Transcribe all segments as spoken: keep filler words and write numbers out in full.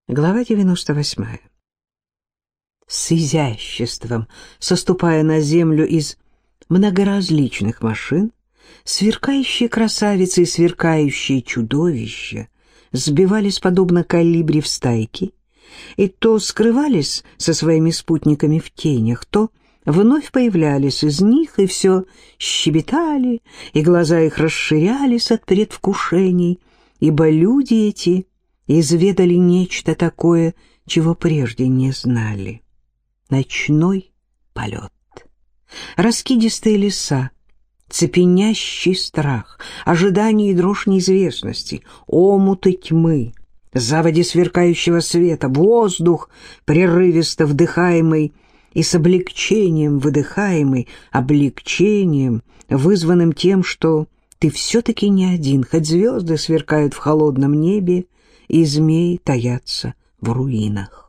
Глава девяносто восьмая. С изяществом, соступая на землю из многоразличных машин, сверкающие красавицы и сверкающие чудовища сбивались подобно колибри в стайки и то скрывались со своими спутниками в тенях, то вновь появлялись из них и все щебетали, и глаза их расширялись от предвкушений, ибо люди эти изведали нечто такое, чего прежде не знали. Ночной полет. Раскидистые леса, цепенящий страх, ожидание и дрожь неизвестности, омуты тьмы, заводи сверкающего света, воздух, прерывисто вдыхаемый и с облегчением выдыхаемый, облегчением, вызванным тем, что ты все-таки не один, хоть звезды сверкают в холодном небе, и змеи таятся в руинах.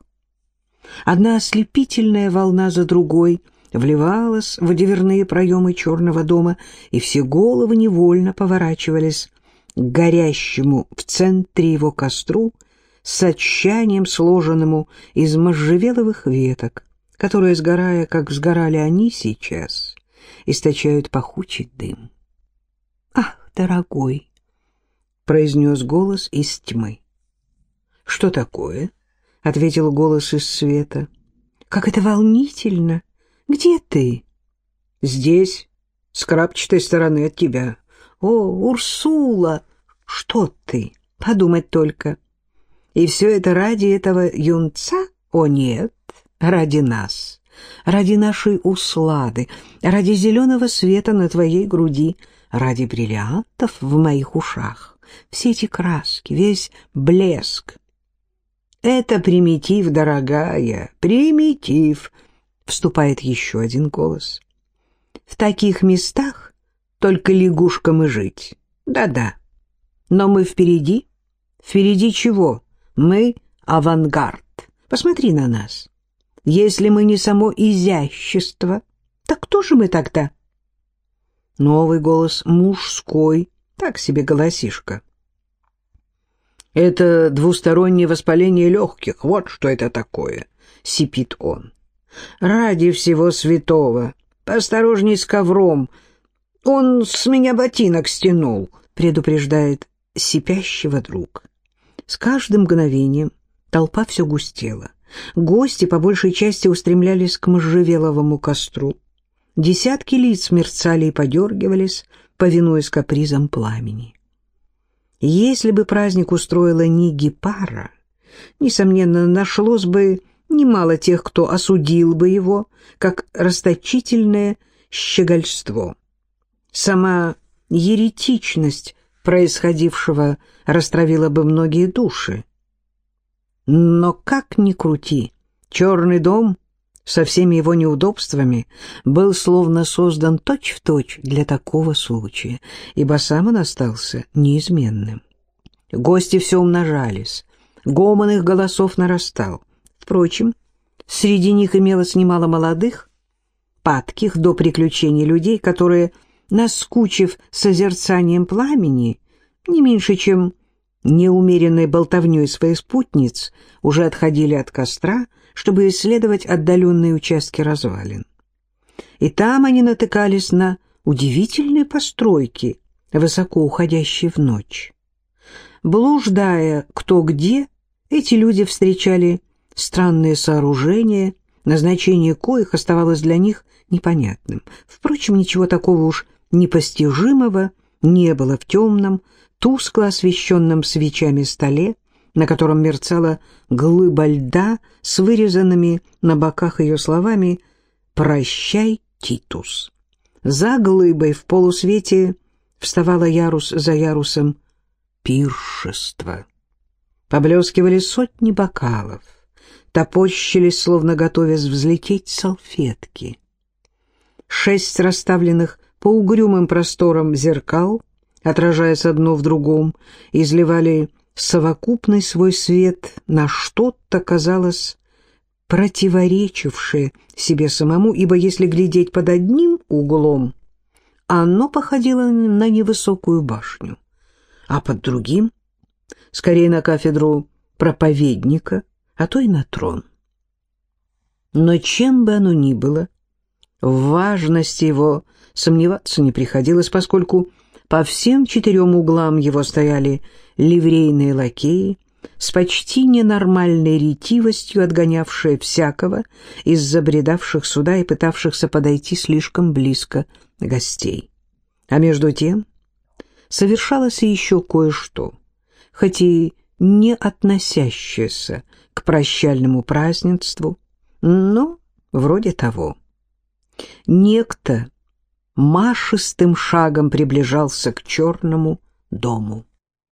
Одна ослепительная волна за другой вливалась в дверные проемы черного дома, и все головы невольно поворачивались к горящему в центре его костру с отчаянием, сложенному из можжевеловых веток, которые, сгорая, как сгорали они сейчас, источают пахучий дым. «Ах, дорогой!» — произнес голос из тьмы. «Что такое?» — ответил голос из света. «Как это волнительно! Где ты?» «Здесь, с крапчатой стороны от тебя». «О, Урсула! Что ты? Подумать только! И все это ради этого юнца? О, нет, ради нас, ради нашей услады, ради зеленого света на твоей груди, ради бриллиантов в моих ушах. Все эти краски, весь блеск. «Это примитив, дорогая, примитив», — вступает еще один голос. «В таких местах только лягушкам и жить. Да-да. Но мы впереди. Впереди чего? Мы авангард. Посмотри на нас. Если мы не само изящество, так кто же мы тогда?» Новый голос мужской, так себе голосишка. «Это двустороннее воспаление легких, вот что это такое», — сипит он. «Ради всего святого, поосторожней с ковром, он с меня ботинок стянул», — предупреждает сипящего друг. С каждым мгновением толпа все густела. Гости по большей части устремлялись к можжевеловому костру. Десятки лиц мерцали и подергивались, повинуясь капризам пламени. Если бы праздник устроила не Гепара, несомненно, нашлось бы немало тех, кто осудил бы его, как расточительное щегольство. Сама еретичность происходившего растравила бы многие души. Но как ни крути, Черный дом со всеми его неудобствами был словно создан точь-в-точь для такого случая, ибо сам он остался неизменным. Гости все умножались, гомон их голосов нарастал. Впрочем, среди них имелось немало молодых, падких до приключений людей, которые, наскучив созерцанием пламени, не меньше, чем неумеренной болтовней своих спутниц, уже отходили от костра, чтобы исследовать отдаленные участки развалин. И там они натыкались на удивительные постройки, высоко уходящие в ночь. Блуждая кто где, эти люди встречали странные сооружения, назначение коих оставалось для них непонятным. Впрочем, ничего такого уж непостижимого не было в темном, тускло освещенном свечами столе, на котором мерцала глыба льда с вырезанными на боках ее словами «Прощай, Титус». За глыбой в полусвете вставало ярус за ярусом пиршество. Поблескивали сотни бокалов, топорщились, словно готовясь взлететь, салфетки. Шесть расставленных по угрюмым просторам зеркал, отражаясь одно в другом, изливали совокупный свой свет на что-то, казалось, противоречившее себе самому, ибо если глядеть под одним углом, оно походило на невысокую башню, а под другим, скорее на кафедру проповедника, а то и на трон. Но чем бы оно ни было, в важности его сомневаться не приходилось, поскольку по всем четырем углам его стояли ливрейные лакеи, с почти ненормальной ретивостью отгонявшие всякого из забредавших сюда и пытавшихся подойти слишком близко гостей. А между тем совершалось и еще кое-что, хоть и не относящееся к прощальному празднеству, но вроде того. Некто машистым шагом приближался к черному дому.